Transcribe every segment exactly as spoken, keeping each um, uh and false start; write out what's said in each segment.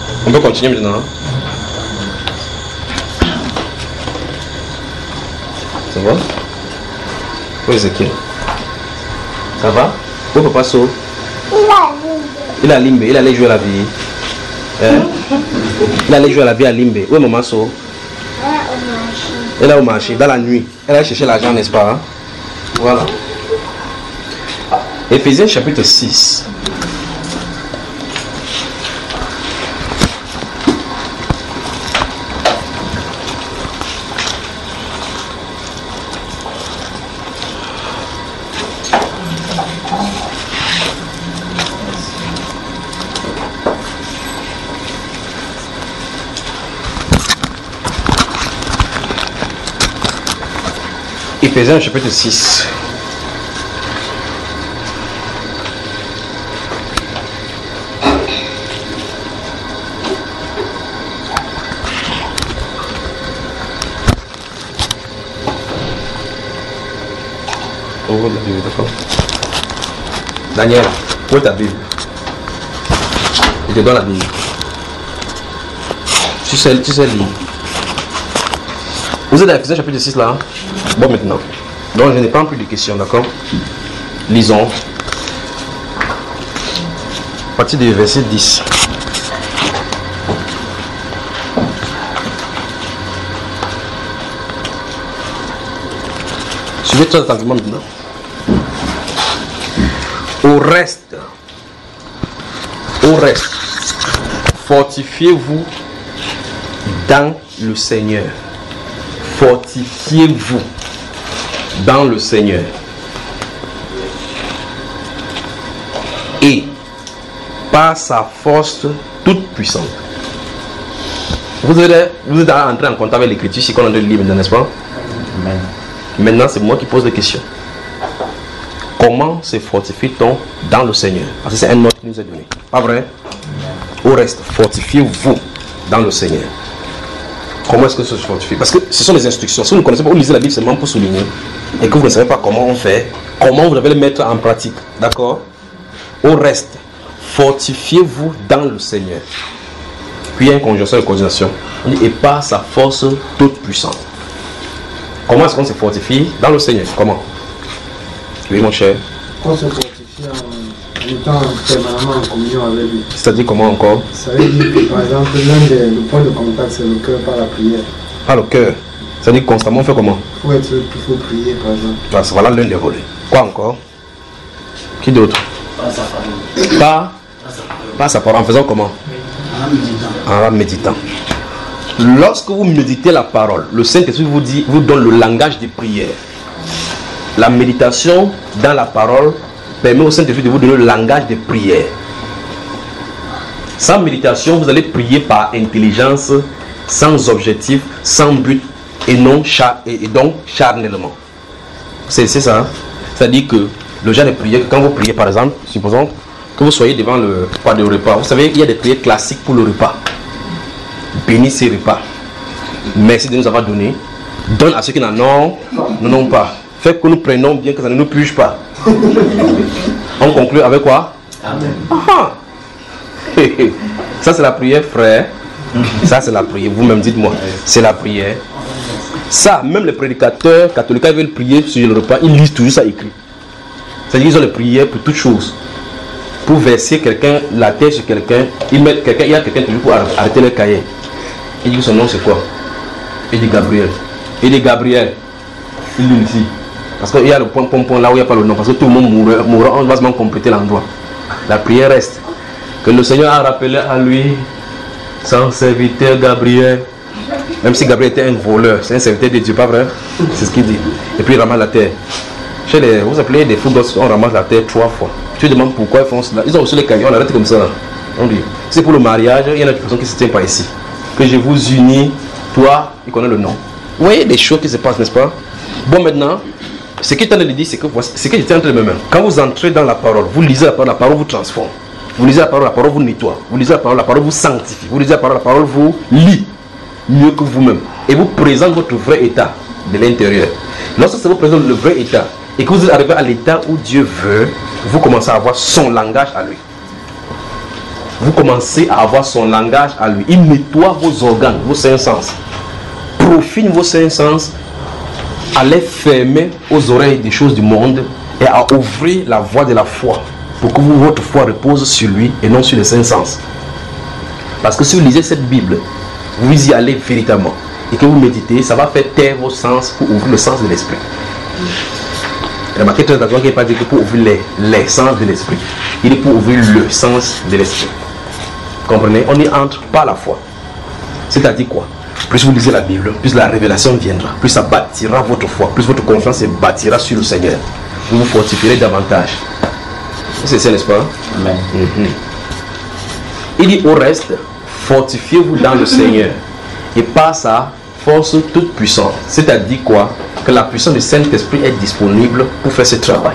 On peut continuer maintenant. Ça va? Où est Ezekiel? Ça va? Où papa sauve? Il a limbe. Il allait jouer à la vie. Hein? Il allait jouer à la vie à limbe. Où est maman sauve? Elle est au marché, dans la nuit. Elle a cherché l'argent, n'est-ce pas? Hein? Voilà. Éphésiens chapitre six. Éphésiens chapitre six. Ouvre la Bible, d'accord. Daniel, où est ta Bible? Je te donne la Bible. Tu sais, tu sais lire. Vous êtes à Éphésiens chapitre six là? Bon, maintenant. Donc, je n'ai pas plus de questions, d'accord? Lisons. À partir du verset dix. Suivez très attentivement maintenant. Au reste, au reste, fortifiez-vous dans le Seigneur. Fortifiez-vous dans le Seigneur. Et par sa force toute puissante. Vous êtes, vous êtes entré en contact avec l'écriture, c'est qu'on a de lire maintenant, n'est-ce pas? Amen. Maintenant, c'est moi qui pose des questions. Comment se fortifie-t-on dans le Seigneur? Parce que c'est un ordre qui nous est donné. Pas vrai? Au reste, fortifiez-vous dans le Seigneur. Comment est-ce que ça se fortifie? Parce que ce sont des instructions. Si vous ne connaissez pas, vous lisez la Bible seulement pour souligner et que vous ne savez pas comment on fait, comment vous devez le mettre en pratique. D'accord? Au reste, fortifiez-vous dans le Seigneur. Puis il y a une conjonction de coordination. On dit, et par sa force toute puissante. Comment est-ce qu'on se fortifie dans le Seigneur? Comment? Oui, mon cher. On se fortifie en étant permanemment en communion avec lui. C'est-à-dire comment encore? Ça veut dire que, par exemple, l'un des le point de contact, c'est le cœur par la prière. Par le cœur. C'est-à-dire constamment on fait comment? Il faut, être, il faut prier, par exemple. Ah, voilà l'un des volets. Quoi encore? Qui d'autre? Par sa parole. Par, par sa parole. En faisant comment? En méditant. En méditant. Lorsque vous méditez la parole, le Saint-Esprit vous dit, vous donne le langage de prière. La méditation dans la parole permet au Saint-Esprit de vous donner le langage de prière. Sans méditation, vous allez prier par intelligence, sans objectif, sans but, et non char et donc charnellement. C'est ça. Hein? C'est-à-dire que le genre de prière, quand vous priez par exemple, supposons que vous soyez devant le pas de repas. Vous savez, il y a des prières classiques pour le repas. Bénis ces repas. Merci de nous avoir donné. Donne à ceux qui n'en ont, n'en ont pas. Faites que nous prenions bien, que ça ne nous puise pas. On conclut avec quoi? Amen. Ah. Ça c'est la prière, frère. Ça c'est la prière. Vous-même dites-moi. C'est la prière. Ça, même les prédicateurs catholiques, ils veulent prier sur le repas, ils lisent toujours ça écrit. C'est-à-dire qu'ils ont les prières pour toutes choses. Pour verser quelqu'un, la terre sur quelqu'un, ils mettent quelqu'un, il y a quelqu'un toujours pour arrêter le cahier. Il dit son nom c'est quoi? Il dit Gabriel. Il dit Gabriel. Il dit ici. Parce qu'il y a le point point point là où il n'y a pas le nom. Parce que tout le monde mourra, mourra on va seulement compléter l'endroit. La prière reste. Que le Seigneur a rappelé à lui son serviteur Gabriel. Même si Gabriel était un voleur, c'est un serviteur de Dieu, pas vrai? C'est ce qu'il dit. Et puis il ramasse la terre. Chez les, vous appelez des fous gosses, on ramasse la terre trois fois. Tu te demandes pourquoi ils font cela. Ils ont reçu les cahiers, on arrête comme ça. On dit, c'est pour le mariage, il y en a des personnes qui ne se tiennent pas ici. Que je vous unis, toi, il connaît le nom. Vous voyez les choses qui se passent, n'est-ce pas? Bon, maintenant, ce qu'il est en train de dire, c'est que voici, ce que j'étais en train de me mettre. Quand vous entrez dans la parole, vous lisez la parole, la parole vous transforme. Vous lisez la parole, la parole vous nettoie. Vous lisez la parole, la parole vous sanctifie. Vous lisez la parole, la parole vous lit mieux que vous-même. Et vous présente votre vrai état de l'intérieur. Lorsque ça vous présente le vrai état, et que vous êtes arrivé à l'état où Dieu veut, vous commencez à avoir son langage à lui. vous commencez à avoir son langage à lui. Il nettoie vos organes, vos cinq sens. Profine vos cinq sens à les fermer aux oreilles des choses du monde et à ouvrir la voie de la foi pour que vous, votre foi repose sur lui et non sur les cinq sens. Parce que si vous lisez cette Bible, vous y allez véritablement et que vous méditez, ça va faire taire vos sens pour ouvrir le sens de l'esprit. Remarquez très attention qu'il n'est pas dit que pour ouvrir les, les sens de l'esprit, il est pour ouvrir le sens de l'esprit. Comprenez? On y entre par la foi. C'est-à-dire quoi? Plus vous lisez la Bible, plus la révélation viendra, plus ça bâtira votre foi, plus votre confiance se bâtira sur le Seigneur. Vous vous fortifierez davantage. C'est ça, n'est-ce pas? Amen. Mm-hmm. Il dit au reste, fortifiez-vous dans le Seigneur et par sa force toute puissante. C'est-à-dire quoi? Que la puissance du Saint-Esprit est disponible pour faire ce travail.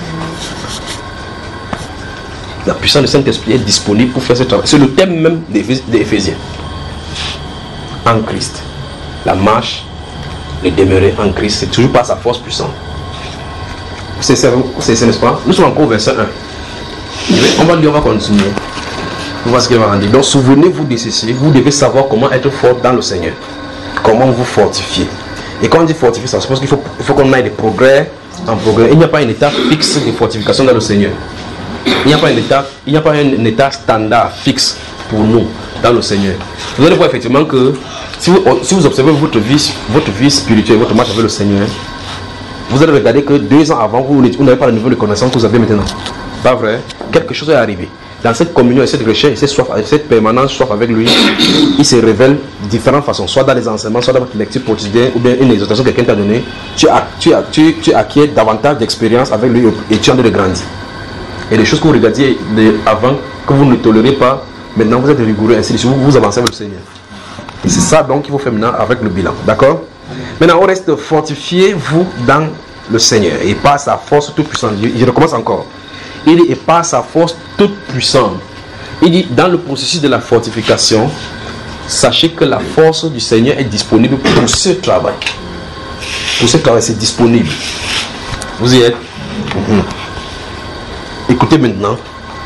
La puissance du Saint-Esprit est disponible pour faire ce travail. C'est le thème même des Éphésiens. En Christ. La marche, le demeurer en Christ, c'est toujours par sa force puissante. C'est ça, n'est-ce pas? Nous sommes encore au verset un. On va lire, on va continuer. On va voir ce qu'il va en dire. Donc souvenez-vous de ceci. Vous devez savoir comment être fort dans le Seigneur. Comment vous fortifier. Et quand on dit fortifier, ça suppose qu'il faut, il faut qu'on aille de progrès en progrès. Il n'y a pas une étape fixe de fortification dans le Seigneur. Il n'y a pas une étape, il n'y a pas un état standard fixe pour nous dans le Seigneur. Vous allez voir effectivement que si vous, si vous observez votre vie, votre vie spirituelle, votre marche avec le Seigneur, vous allez regarder que deux ans avant, vous, vous n'avez pas le niveau de connaissance que vous avez maintenant. Pas vrai? Quelque chose est arrivé. Dans cette communion et cette recherche, cette, soif, cette permanence soif avec lui, il se révèle de différentes façons, soit dans les enseignements, soit dans votre lecture quotidienne, ou bien une exhortation que quelqu'un t'a donnée. Tu, tu, tu, tu acquiers davantage d'expérience avec lui et tu en de grandir. Et les choses que vous regardiez avant, que vous ne tolérez pas, maintenant vous êtes rigoureux, ainsi de suite, vous, vous avancez avec le Seigneur. Et c'est ça donc qu'il faut faire maintenant avec le bilan. D'accord? Maintenant, on reste fortifiez-vous dans le Seigneur et par sa force toute puissante. Je, je recommence encore. Il dit, et par sa force toute puissante. Il dit, dans le processus de la fortification, sachez que la force du Seigneur est disponible pour ce travail. Pour ce travail, c'est disponible. Vous y êtes? Mm-hmm. Écoutez maintenant.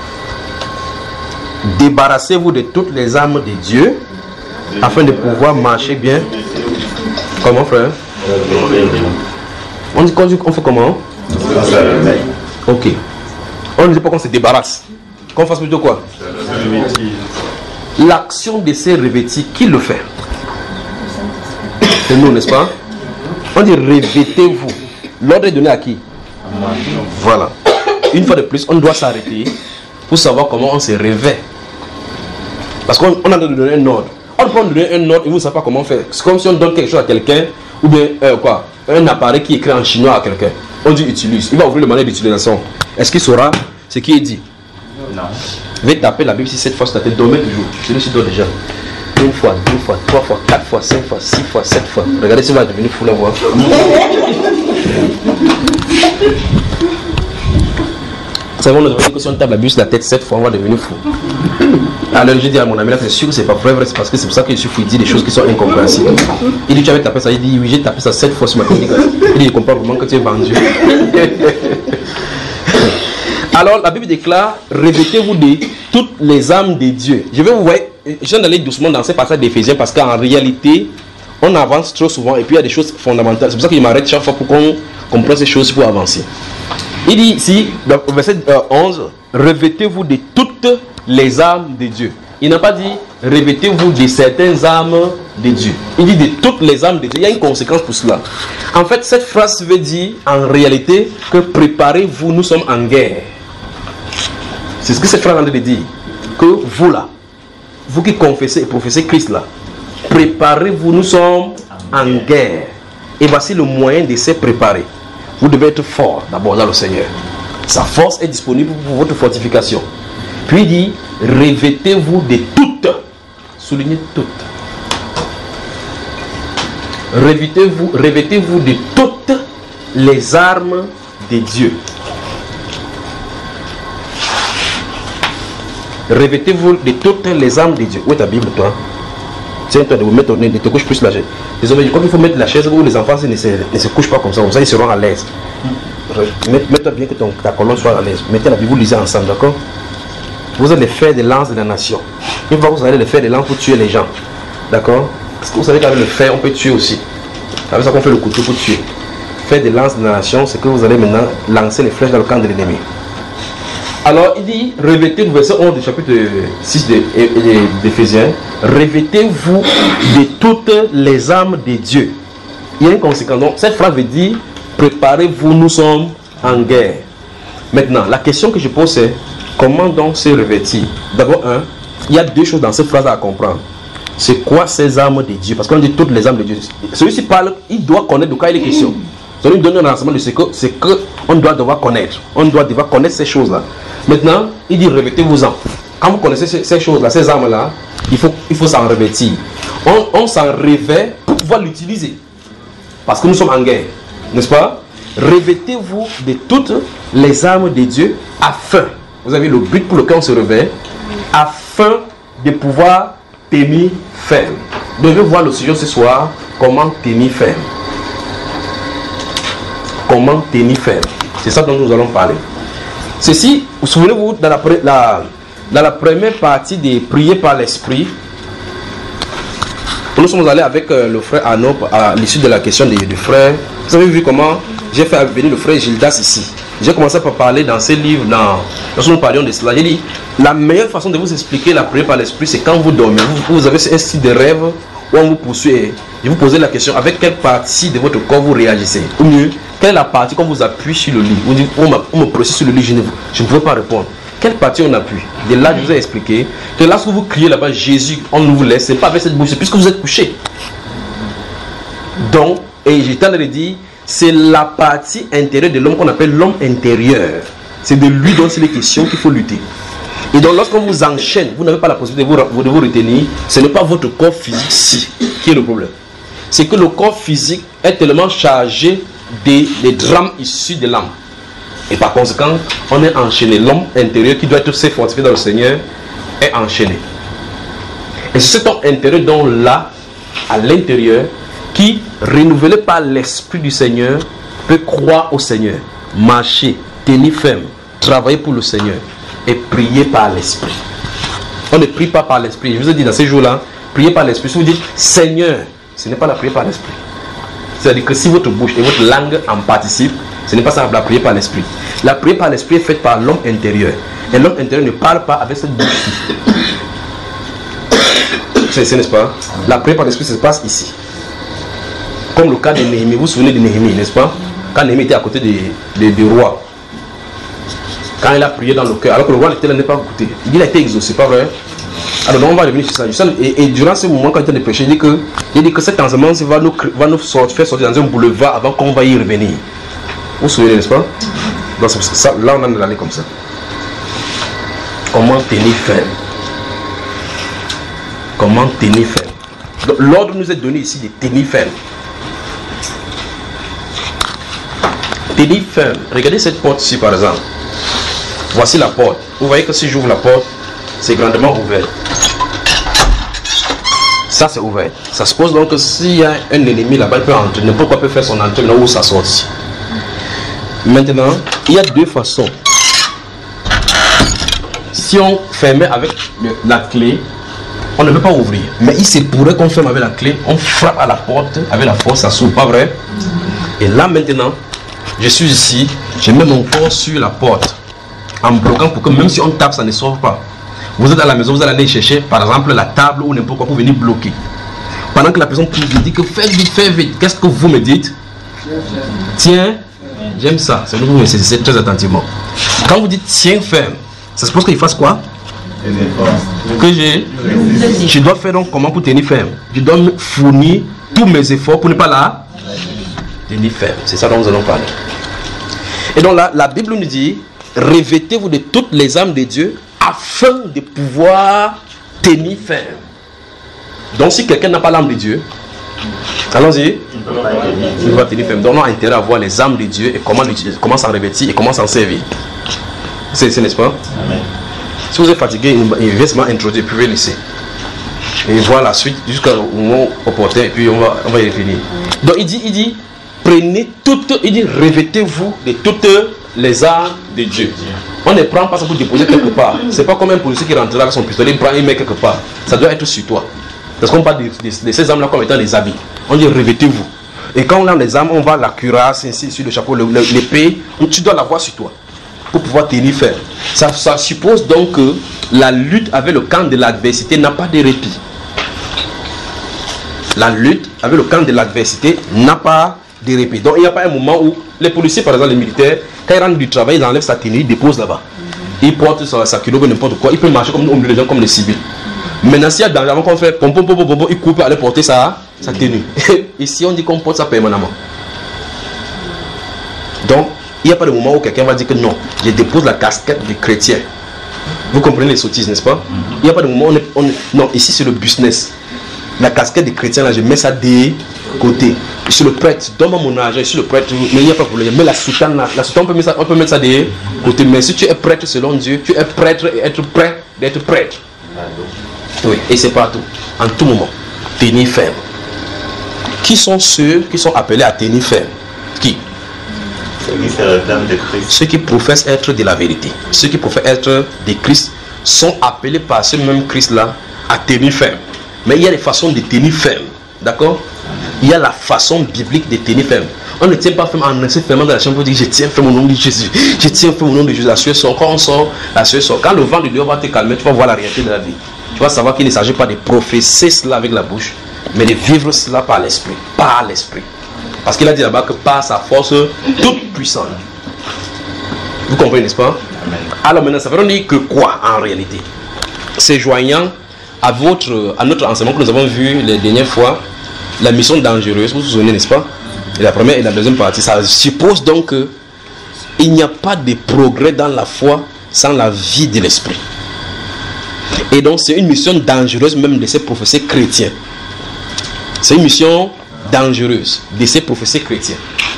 Débarrassez-vous de toutes les armes de Dieu afin de pouvoir marcher bien. Comment, frère? On dit, on fait comment? Ok. On ne dit pas qu'on se débarrasse. Qu'on fasse plutôt quoi? L'action de ces revêtis, qui le fait? C'est nous, n'est-ce pas? On dit revêtez-vous. L'ordre est donné à qui? Voilà. Une fois de plus, on doit s'arrêter pour savoir comment on se revêt. Parce qu'on a donné un ordre. On peut donner un ordre et vous ne savez pas comment faire. C'est comme si on donne quelque chose à quelqu'un, ou bien euh, quoi, un appareil qui écrit en chinois à quelqu'un. On dit utilise. Il va ouvrir le manuel d'utilisation. Est-ce qu'il saura ce qui est dit? Non. Je vais taper la Bible si cette fois sur ta tête. Dormez toujours. Celui-ci dort déjà. Une fois, deux fois, trois fois, quatre fois, cinq fois, six fois, sept fois. Regardez si va devenir fou la voix. C'est bon, on devrait dire que si on tape la Bible sur la tête sept fois, on va devenir fou. Alors je dis à mon ami là, c'est sûr que c'est pas vrai, c'est parce que c'est pour ça que je suis fou, il dit des choses qui sont incompréhensibles. Il dit tu avais tapé ça, il dit oui j'ai tapé ça sept fois sur ma technique. Il dit il comprend vraiment que tu es vendu. Alors la Bible déclare, revêtez-vous de toutes les âmes de Dieu. Je vais vous voir, je viens d'aller doucement dans ces passages d'Éphésiens parce qu'en réalité, on avance trop souvent et puis il y a des choses fondamentales. C'est pour ça que je m'arrête chaque fois pour qu'on comprenne ces choses pour avancer. Il dit ici, dans le verset onze, revêtez-vous de toutes les âmes de Dieu. Il n'a pas dit revêtez-vous de certaines âmes de Dieu. Il dit de toutes les âmes de Dieu. Il y a une conséquence pour cela. En fait, cette phrase veut dire en réalité que préparez-vous, nous sommes en guerre. C'est ce que cette phrase a envie de dire. Que vous là, vous qui confessez et professez Christ là, préparez-vous, nous sommes en guerre. Et voici le moyen de se préparer. Vous devez être fort d'abord dans le Seigneur. Sa force est disponible pour votre fortification. Puis il dit, revêtez-vous de toutes. Soulignez toutes. Revêtez-vous, revêtez-vous de toutes les armes de Dieu. Revêtez-vous de toutes les armes de Dieu. Où est ta Bible, toi? Tiens-toi de vous mettre au nez, ne te couche plus la chaise. Désolé, je crois qu'il faut mettre la chaise où les enfants ne se, ne se couchent pas comme ça. Comme ça, ils seront à l'aise. Mets-toi bien que ton, ta colonne soit à l'aise. Mettez la Bible, vous lisez ensemble, d'accord? vous allez faire des lances de la nation. Une fois que vous allez le faire des lances pour tuer les gens. D'accord? Parce que vous savez qu'avec le fer, on peut tuer aussi. C'est avec ça qu'on fait le couteau pour tuer. Faire des lances de la nation, c'est que vous allez maintenant lancer les flèches dans le camp de l'ennemi. Alors il dit, revêtez, verset onze du chapitre six d'Éphésiens, revêtez-vous de toutes les armes de Dieu. Il y a une conséquence. Donc cette phrase veut dire, préparez-vous, nous sommes en guerre. Maintenant, la question que je pose c'est, comment donc se revêtir? D'abord, un, il y a deux choses dans cette phrase à comprendre. C'est quoi ces armes de Dieu? Parce qu'on dit toutes les armes de Dieu. Celui-ci parle, il doit connaître de quoi il est question. Donc il donne un enseignement de ce que c'est qu'on doit devoir connaître. On doit devoir connaître ces choses-là. Maintenant, il dit revêtez-vous-en. Quand vous connaissez ces, ces choses-là, ces armes-là, il faut, il faut s'en revêtir. On, on s'en revêt pour pouvoir l'utiliser. Parce que nous sommes en guerre. N'est-ce pas? Revêtez-vous de toutes les armes de Dieu afin, vous avez le but pour lequel on se revêt, afin de pouvoir tenir ferme. Vous devez voir le sujet ce soir, comment tenir ferme. Comment tenir ferme. C'est ça dont nous allons parler. Ceci, vous souvenez-vous, dans la, la, dans la première partie des prières par l'esprit, nous sommes allés avec euh, le frère Arnaud à l'issue de la question du, du frère. Vous avez vu comment j'ai fait venir le frère Gildas ici. J'ai commencé par parler dans ces livres, dans, lorsque nous parlions de cela. J'ai dit, la meilleure façon de vous expliquer la prière par l'esprit, c'est quand vous dormez. Vous, vous avez un style de rêve où on vous poursuit. Je vous posez la question, avec quelle partie de votre corps vous réagissez? Ou mieux, quelle est la partie qu'on vous appuie sur le lit? Vous dites, on, on me précise sur le lit, je ne, je ne peux pas répondre. Quelle partie on appuie? De là, je vous ai expliqué que lorsque vous criez là-bas, Jésus, on nous vous laisse, ce n'est pas avec cette bouche, c'est puisque vous êtes couché. Donc, et j'étais en train de dire, c'est la partie intérieure de l'homme qu'on appelle l'homme intérieur. C'est de lui dont c'est les questions qu'il faut lutter. Et donc, lorsqu'on vous enchaîne, vous n'avez pas la possibilité de vous, de vous retenir, ce n'est pas votre corps physique qui est le problème. C'est que le corps physique est tellement chargé des, des drames issus de l'âme. Et par conséquent, on est enchaîné. L'homme intérieur qui doit être se fortifié dans le Seigneur est enchaîné. Et c'est cet homme intérieur dont là, à l'intérieur, qui, renouvelé par l'Esprit du Seigneur, peut croire au Seigneur, marcher, tenir ferme, travailler pour le Seigneur et prier par l'Esprit. On ne prie pas par l'Esprit. Je vous ai dit dans ces jours-là, prier par l'Esprit. Si vous dites Seigneur, ce n'est pas la prière par l'Esprit. C'est-à-dire que si votre bouche et votre langue en participent, ce n'est pas ça la prière par l'Esprit. La prière par l'Esprit est faite par l'homme intérieur. Et l'homme intérieur ne parle pas avec cette bouche-ci. C'est, n'est-ce pas? La prière par l'Esprit se passe ici. Comme le cas de Néhémie. Vous vous souvenez de Néhémie, n'est-ce pas? Quand Néhémie était à côté du roi. Quand il a prié dans le cœur, alors que le roi n'est pas écouté. Il a été exaucé, pas vrai? Alors on va revenir sur ça. Et, et durant ce moment, quand il était de prêcher, il dit que, il dit que cet enseignement va nous, va nous sortir, faire sortir dans un boulevard avant qu'on va y revenir. Vous vous souvenez, n'est-ce pas? Donc, ça, là, on en est allé comme ça. Comment tenir ferme? Comment tenir ferme? L'ordre nous est donné ici de tenir ferme. Tenir ferme. Regardez cette porte ici, par exemple. Voici la porte. Vous voyez que si j'ouvre la porte, c'est grandement ouvert. Ça, c'est ouvert. Ça suppose donc que s'il y a un ennemi là-bas, il peut entrer. N'importe quoi peut faire son entrée là où ça sort. Maintenant, il y a deux façons. Si on fermait avec le, la clé, on ne peut pas ouvrir. Mais il se pourrait qu'on ferme avec la clé, on frappe à la porte avec la force, ça s'ouvre, pas vrai? Et là maintenant, je suis ici, je mets mon corps sur la porte, en bloquant pour que même si on tape, ça ne s'ouvre pas. Vous êtes à la maison, vous allez aller chercher par exemple la table ou n'importe quoi pour venir bloquer. Pendant que la personne vous dit que faites vite, faites vite, qu'est-ce que vous me dites? Tiens, j'aime ça, c'est vous me saisissez très attentivement. Quand vous dites tiens ferme, ça suppose qu'il fasse quoi? Que j'ai, je dois faire donc comment pour tenir ferme? Je dois me fournir tous mes efforts pour ne pas la tenir ferme. C'est ça dont nous allons parler. Et donc là, la Bible nous dit, revêtez-vous de toutes les armes de Dieu afin de pouvoir tenir ferme. Donc si quelqu'un n'a pas l'âme de Dieu, allons-y, il va tenir ferme. Donc on a intérêt à voir les armes de Dieu et comment, comment s'en revêtir et comment s'en servir. C'est, n'est-ce pas? Amen. Si vous êtes fatigué, il vient seulement introduire, puis vous pouvez laisser. Et voir la suite jusqu'au moment opportun, et puis on va, on va y revenir. Donc il dit, il dit, prenez toutes, il dit revêtez-vous de toutes les armes de Dieu. On ne prend pas ça pour déposer quelque part. C'est pas comme un policier qui rentre là avec son pistolet, il prend, il met quelque part. Ça doit être sur toi. Parce qu'on parle de, de, de ces armes là comme étant des habits. On dit revêtez-vous. Et quand on a les armes, on va la cuirasse, ainsi sur le chapeau, l'épée, tu dois l'avoir sur toi pour pouvoir tenir ferme. Ça, ça suppose donc que la lutte avec le camp de l'adversité n'a pas de répit. La lutte avec le camp de l'adversité n'a pas de répit. Donc il n'y a pas un moment où les policiers, par exemple les militaires, quand ils rentrent du travail, ils enlèvent sa tenue, ils déposent là-bas. Ils portent sa, sa culotte, n'importe quoi. Ils peuvent marcher comme au milieu des gens, comme les civils. Maintenant, s'il y a danger, avant qu'on fait pom pom pom pom pom, ils coupent, aller porter sa, sa tenue. Ici, on dit qu'on porte ça permanemment. Donc, il n'y a pas de moment où quelqu'un va dire que non, je dépose la casquette du chrétien. Vous comprenez les sottises, n'est-ce pas? Il n'y a pas de moment où on est, on est... Non, ici c'est le business. La casquette des chrétiens, là, je mets ça des côtés. Je suis le prêtre, donne-moi mon argent, je suis le prêtre, mais il n'y a pas de problème. Mais la soutane, là, la soutane, on peut mettre ça, on peut mettre ça des côtés. Mais si tu es prêtre selon Dieu, tu es prêtre et être prêt d'être prêtre. Oui, et c'est partout, en tout moment. Tenir ferme. Qui sont ceux qui sont appelés à tenir ferme? Qui? Ceux qui se réclament de Christ. Ceux qui professent être de la vérité. Ceux qui professent être de Christ sont appelés par ce même Christ-là à tenir ferme. Mais il y a des façons de tenir ferme. D'accord? Il y a la façon biblique de tenir ferme. On ne tient pas ferme en restant fermement dans la chambre pour dire je tiens ferme au nom de Jésus. Je tiens ferme au nom de Jésus. La sueur sort. Quand on sort, la sueur sort. Quand le vent de Dieu va te calmer, tu vas voir la réalité de la vie. Tu vas savoir qu'il ne s'agit pas de professer cela avec la bouche, mais de vivre cela par l'esprit. Par l'esprit. Parce qu'il a dit là-bas que par sa force toute puissante. Vous comprenez, n'est-ce pas? Amen. Alors maintenant, ça veut dire que quoi en réalité? C'est joignant à, votre, à notre enseignement que nous avons vu les dernières fois, la mission dangereuse, vous vous souvenez, n'est-ce pas? Et la première et la deuxième partie, ça suppose donc qu'il n'y a pas de progrès dans la foi sans la vie de l'esprit. Et donc c'est une mission dangereuse même de ces professeurs chrétiens. C'est une mission dangereuse de ces professeurs chrétiens.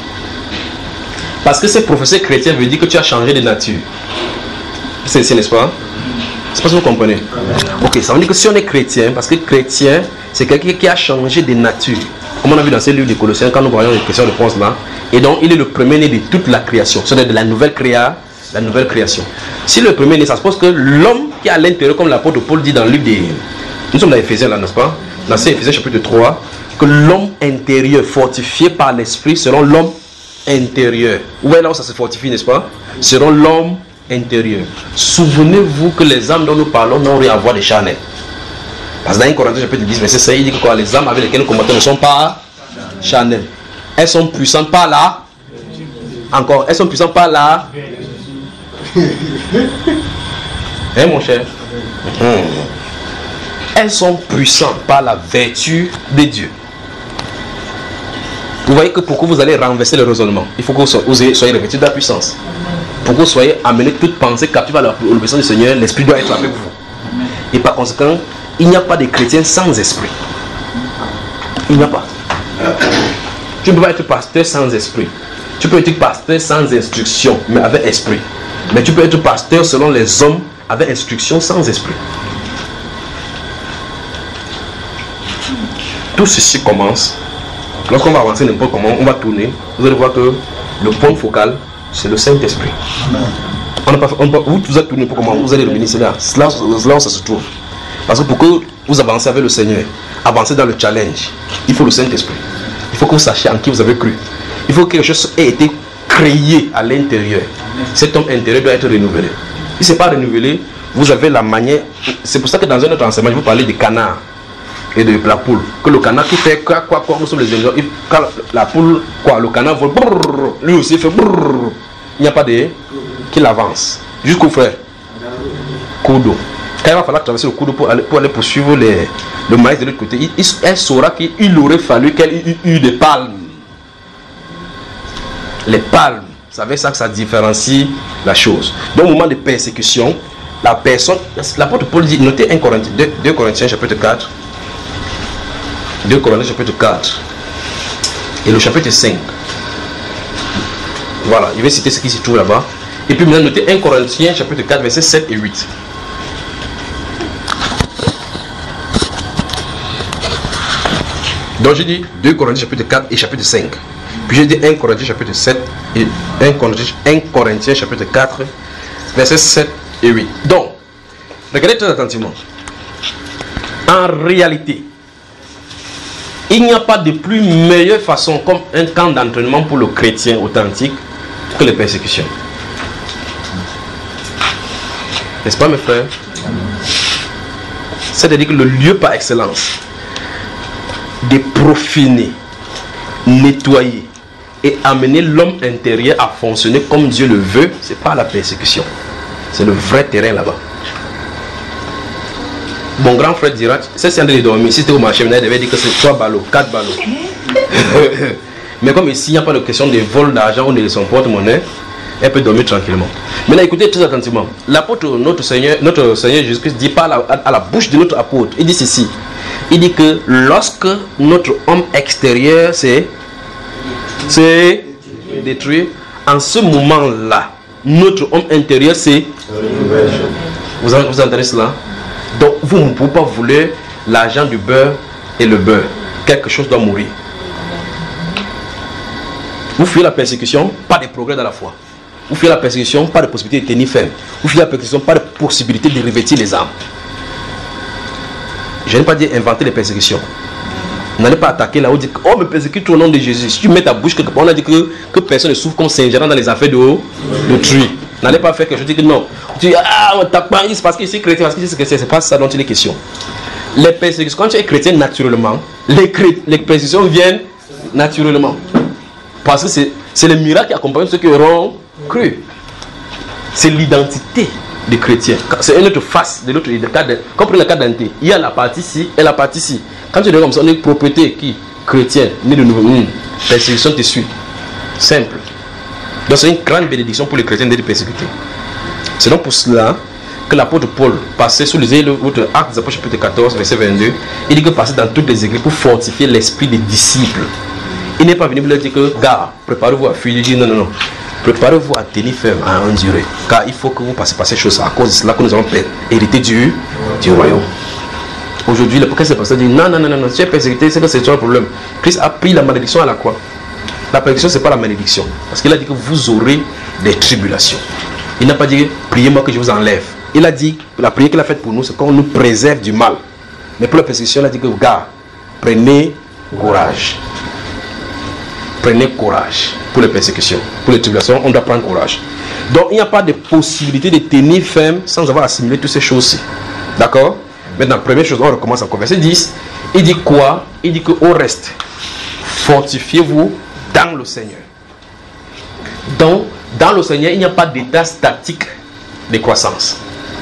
Parce que ces professeurs chrétiens veut dire que tu as changé de nature. C'est n'est-ce pas? C'est pas ce que vous comprenez? Ok, ça veut dire que si on est chrétien, parce que chrétien, c'est quelqu'un qui a changé de nature. Comme on a vu dans ces livres de Colossiens, quand nous voyons les questions de réponse là. Et donc il est le premier-né de toute la création. C'est de la nouvelle création. La nouvelle création. Si le premier-né, ça suppose que l'homme qui est à l'intérieur, comme l'apôtre Paul dit dans le livre des... Nous sommes dans Éphésiens là, n'est-ce pas? Dans Éphésiens chapitre trois, que l'homme intérieur fortifié par l'esprit selon l'homme intérieur. Où est là où ça se fortifie, n'est-ce pas? Selon l'homme intérieur. Souvenez-vous que les âmes dont nous parlons n'ont rien à voir de charnel. Parce que dans un Corinthiens chapitre dix, verset seize, il dit que quoi, les âmes avec lesquelles nous combattons ne sont pas charnelles. Elles sont puissantes par là. Encore, elles sont puissantes par là. Hein mon cher? Mmh. Elles sont puissantes par la vertu de Dieu. Vous voyez que pour que vous allez renverser le raisonnement, il faut que vous soyez, soyez revêtus de la puissance. Pour que vous soyez amené toute pensée captive à l'obéissance du Seigneur, l'esprit doit être avec vous. Et par conséquent, il n'y a pas de chrétien sans esprit. Il n'y a pas. Tu ne peux pas être pasteur sans esprit. Tu peux être pasteur sans instruction, mais avec esprit. Mais tu peux être pasteur selon les hommes avec instruction sans esprit. Tout ceci commence. Lorsqu'on va avancer n'importe comment, on va tourner. Vous allez voir que le point focal, c'est le Saint-Esprit. On n'a pas, on pas, vous, vous êtes tourné pour comment vous allez revenir, c'est là. C'est là, là où ça se trouve. Parce que pour que vous avancez avec le Seigneur, avancez dans le challenge, il faut le Saint-Esprit. Il faut que vous sachiez en qui vous avez cru. Il faut que quelque chose ait été créé à l'intérieur. Cet homme intérieur doit être renouvelé. Si ce n'est pas renouvelé, vous avez la manière. C'est pour ça que dans un autre enseignement, je vous parlais du canard et de la poule. Que le canard qui fait quoi, quoi, quoi, nous sommes les ingénieurs. Quand la poule, quoi, le canard vole, brrr, lui aussi fait brrr. Il n'y a pas de qu'il avance. Jusqu'au frère. Cours d'eau. Quand il va falloir traverser le cours d'eau pour aller, pour aller poursuivre les, le maïs de l'autre côté, il, il, elle saura qu'il aurait fallu qu'elle ait eu des palmes. Les palmes, vous savez ça que ça différencie la chose. Dans le moment de persécution, la personne, l'apôtre Paul dit, notez un Corinthiens, deux Corinthiens chapitre quatre, deux Corinthiens chapitre quatre et le chapitre cinq. Voilà, je vais citer ce qui se trouve là-bas. Et puis maintenant, notez un Corinthiens chapitre quatre, versets sept et huit. Donc j'ai dit deux Corinthiens chapitre quatre et chapitre cinq. Puis je dis un Corinthiens chapitre sept et un Corinthiens, un Corinthiens chapitre quatre, versets sept et huit. Donc, regardez très attentivement. En réalité, il n'y a pas de plus meilleure façon comme un camp d'entraînement pour le chrétien authentique que les persécutions. N'est-ce pas mes frères? C'est-à-dire que le lieu par excellence de profiner, nettoyer et amener l'homme intérieur à fonctionner comme Dieu le veut, c'est pas la persécution. C'est le vrai terrain là-bas. Mon grand frère dira, c'est si on devait dormir, si tu es au marché, il devait dire que c'est trois ballots, quatre ballots. Mais comme ici, il n'y a pas de question de vol d'argent ou de son porte-monnaie, elle peut dormir tranquillement. Maintenant, écoutez très attentivement. L'apôtre, notre Seigneur, notre Seigneur Jésus-Christ dit pas à la, à la bouche de notre apôtre, il dit ceci. Il dit que lorsque notre homme extérieur s'est détruit, en ce moment-là, notre homme intérieur s'est... Vous, vous entendez cela? Donc, vous ne pouvez pas vouloir l'argent du beurre et le beurre. Quelque chose doit mourir. Vous fuyez la persécution, pas de progrès dans la foi. Vous fuyez la persécution, pas de possibilité de tenir ferme. Vous fuyez la persécution, pas de possibilité de revêtir les armes. Je n'ai pas dit inventer les persécutions. N'allez pas attaquer là où dit oh me persécute au nom de Jésus. Si tu mets ta bouche quelque part, on a dit que, que personne ne souffre comme Saint-Gérard dans les affaires de d'autrui. N'allez pas faire quelque chose, dis que non. Tu dis ah on tape pas, c'est parce que c'est chrétien, parce que c'est chrétien, c'est pas ça dont il est question. Les persécutions, quand tu es chrétien naturellement, les, les persécutions viennent naturellement. Parce que c'est le miracle qui accompagne ceux qui auront cru. C'est l'identité des chrétiens. C'est une autre face de l'autre cas. Comprenez le cas d'identité. Il y a la partie ici et la partie ici. Quand tu dis comme ça, on est propriété qui chrétien, né de nouveau. Mmh. Persécution te suit. Simple. Donc c'est une grande bénédiction pour les chrétiens d'être persécutés. C'est donc pour cela que l'apôtre Paul passait sous les autres Actes des Apôtres chapitre quatorze, verset vingt-deux. Il dit que passer dans toutes les églises pour fortifier l'esprit des disciples. Il n'est pas venu leur dire que, gars, préparez-vous à fuir. Il dit non, non, non. Préparez-vous à tenir ferme, à endurer. Car il faut que vous passez par ces choses. À cause de cela que nous allons hériter du, du royaume. Aujourd'hui, le prophète pasteur dit non, non, non, non, tu es persécuté, c'est que c'est un problème. Christ a pris la malédiction à la croix. La persécution, ce n'est pas la malédiction. Parce qu'il a dit que vous aurez des tribulations. Il n'a pas dit priez-moi que je vous enlève. Il a dit que la prière qu'il a faite pour nous, c'est qu'on nous préserve du mal. Mais pour la persécution, il a dit que, gars, prenez courage. Prenez courage pour les persécutions, pour les tribulations, on doit prendre courage. Donc il n'y a pas de possibilité de tenir ferme sans avoir assimilé toutes ces choses-ci. D'accord? Maintenant, première chose, on recommence encore. Verset dix, il dit quoi? Il dit qu'au reste, fortifiez-vous dans le Seigneur. Donc, dans le Seigneur, il n'y a pas d'état statique de croissance.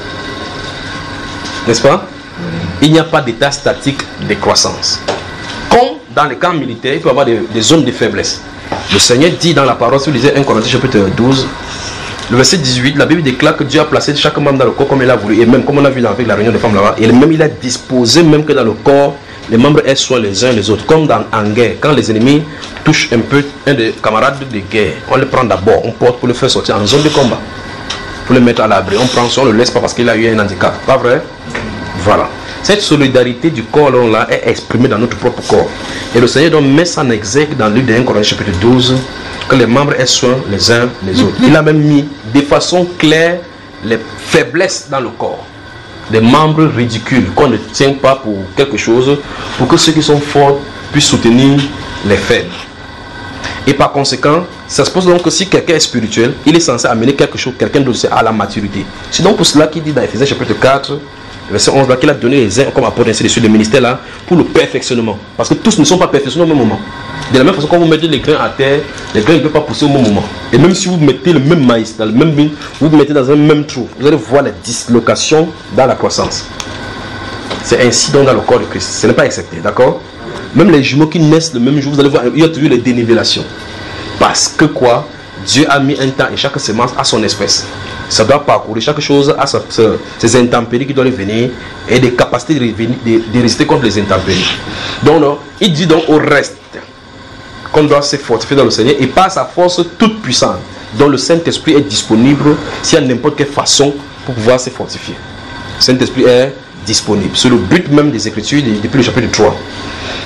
N'est-ce pas? Il n'y a pas d'état statique de croissance. Comme dans les camps militaires, il peut y avoir des, des zones de faiblesse. Le Seigneur dit dans la parole, si vous lisez un Corinthiens chapitre douze, le verset dix-huit, la Bible déclare que Dieu a placé chaque membre dans le corps comme il a voulu. Et même comme on a vu avec la réunion des femmes là-bas, et même il a disposé même que dans le corps, les membres aient soin les uns les autres. Comme dans, en guerre, quand les ennemis touchent un peu un des camarades de guerre, on le prend d'abord, on porte pour le faire sortir en zone de combat. Pour le mettre à l'abri. On prend soin, on ne le laisse pas parce qu'il a eu un handicap. Pas vrai? Voilà. Cette solidarité du corps là est exprimée dans notre propre corps. Et le Seigneur donc met ça en exergue dans le premier Corinthiens chapitre douze, que les membres aient soin les uns les autres. Il a même mis de façon claire les faiblesses dans le corps. Des membres ridicules qu'on ne tient pas pour quelque chose, pour que ceux qui sont forts puissent soutenir les faibles. Et par conséquent, ça se pose donc que si quelqu'un est spirituel, il est censé amener quelque chose, quelqu'un d'autre à la maturité. C'est donc pour cela qu'il dit dans Ephésiens chapitre quatre, verset onze, là, qu'il a donné les uns comme apôtres, ainsi de suite, le ministère là, pour le perfectionnement. Parce que tous ne sont pas perfectionnés au même moment. De la même façon, quand vous mettez les grains à terre, les grains ne peuvent pas pousser au même moment. Et même si vous mettez le même maïs dans le même bin, vous mettez dans un même trou, vous allez voir la dislocation dans la croissance. C'est ainsi donc dans le corps de Christ. Ce n'est pas accepté, d'accord? Même les jumeaux qui naissent le même jour, vous allez voir, il y a toujours les dénivellations. Parce que quoi? Dieu a mis un temps et chaque semence a son espèce. Ça doit parcourir chaque chose à sa, sa, ses intempéries qui doivent venir et des capacités de, revenir, de, de résister contre les intempéries. Donc, non, il dit donc au reste qu'on doit se fortifier dans le Seigneur et par sa force toute puissante, dont le Saint-Esprit est disponible s'il y a n'importe quelle façon pour pouvoir se fortifier. Le Saint-Esprit est disponible. C'est le but même des Écritures depuis le chapitre trois.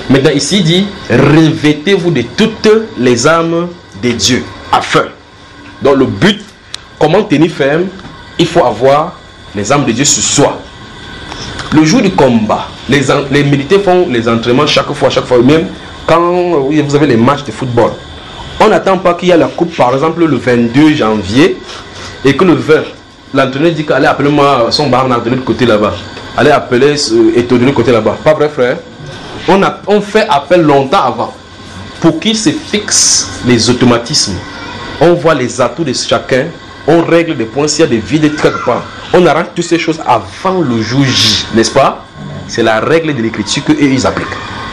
Maintenant ici il dit, revêtez-vous de toutes les armes de Dieu, afin. Donc le but, comment tenir ferme, il faut avoir les armes de Dieu sur soi. Le jour du combat, les, les militaires font les entraînements chaque fois, chaque fois, même quand vous avez les matchs de football. On n'attend pas qu'il y ait la coupe, par exemple, le vingt-deux janvier, et que le vingt, l'entraîneur dit qu'allez appeler moi son bar de l'autre côté là-bas. Allez appeler et de l'autre côté là-bas. Pas vrai, frère? On, a, on fait appel longtemps avant pour qu'il se fixe les automatismes. On voit les atouts de chacun, on règle des points s'il y a des vides quelque part. On arrange toutes ces choses avant le jour J, n'est-ce pas? C'est la règle de l'écriture qu'eux ils appliquent.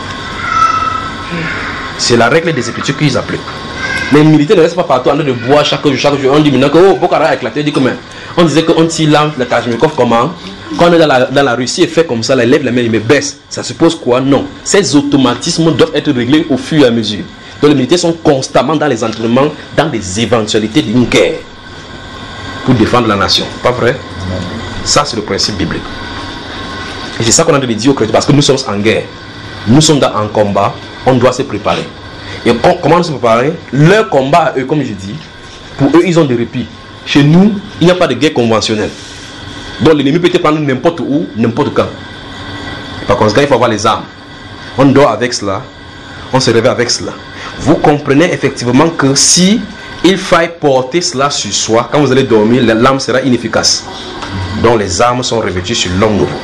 C'est la règle des écritures qu'ils appliquent. Les militaires ne restent pas partout en train de boire chaque jour, chaque jour. On dit maintenant que oh, Boko Haram a éclaté. On dit que, mais, on disait qu'on tire là, le Kalachnikov comment? Quand on est dans la, dans la Russie et fait comme ça, là, il lève la main, il me baisse. Ça suppose quoi? Non. Ces automatismes doivent être réglés au fur et à mesure. Donc les militaires sont constamment dans les entraînements, dans les éventualités d'une guerre. Pour défendre la nation. Pas vrai? Ça, c'est le principe biblique. Et c'est ça qu'on a de dire aux chrétiens, parce que nous sommes en guerre. Nous sommes dans un combat, on doit se préparer. Et comment se préparer? Leur combat, eux, comme je dis, pour eux, ils ont des répits. Chez nous, il n'y a pas de guerre conventionnelle. Donc l'ennemi peut te prendre n'importe où, n'importe quand. Par conséquent, il faut avoir les armes. On dort avec cela, on se réveille avec cela. Vous comprenez effectivement que si il faille porter cela sur soi, quand vous allez dormir, l'âme sera inefficace. Donc les armes sont revêtues sur l'homme nouveau.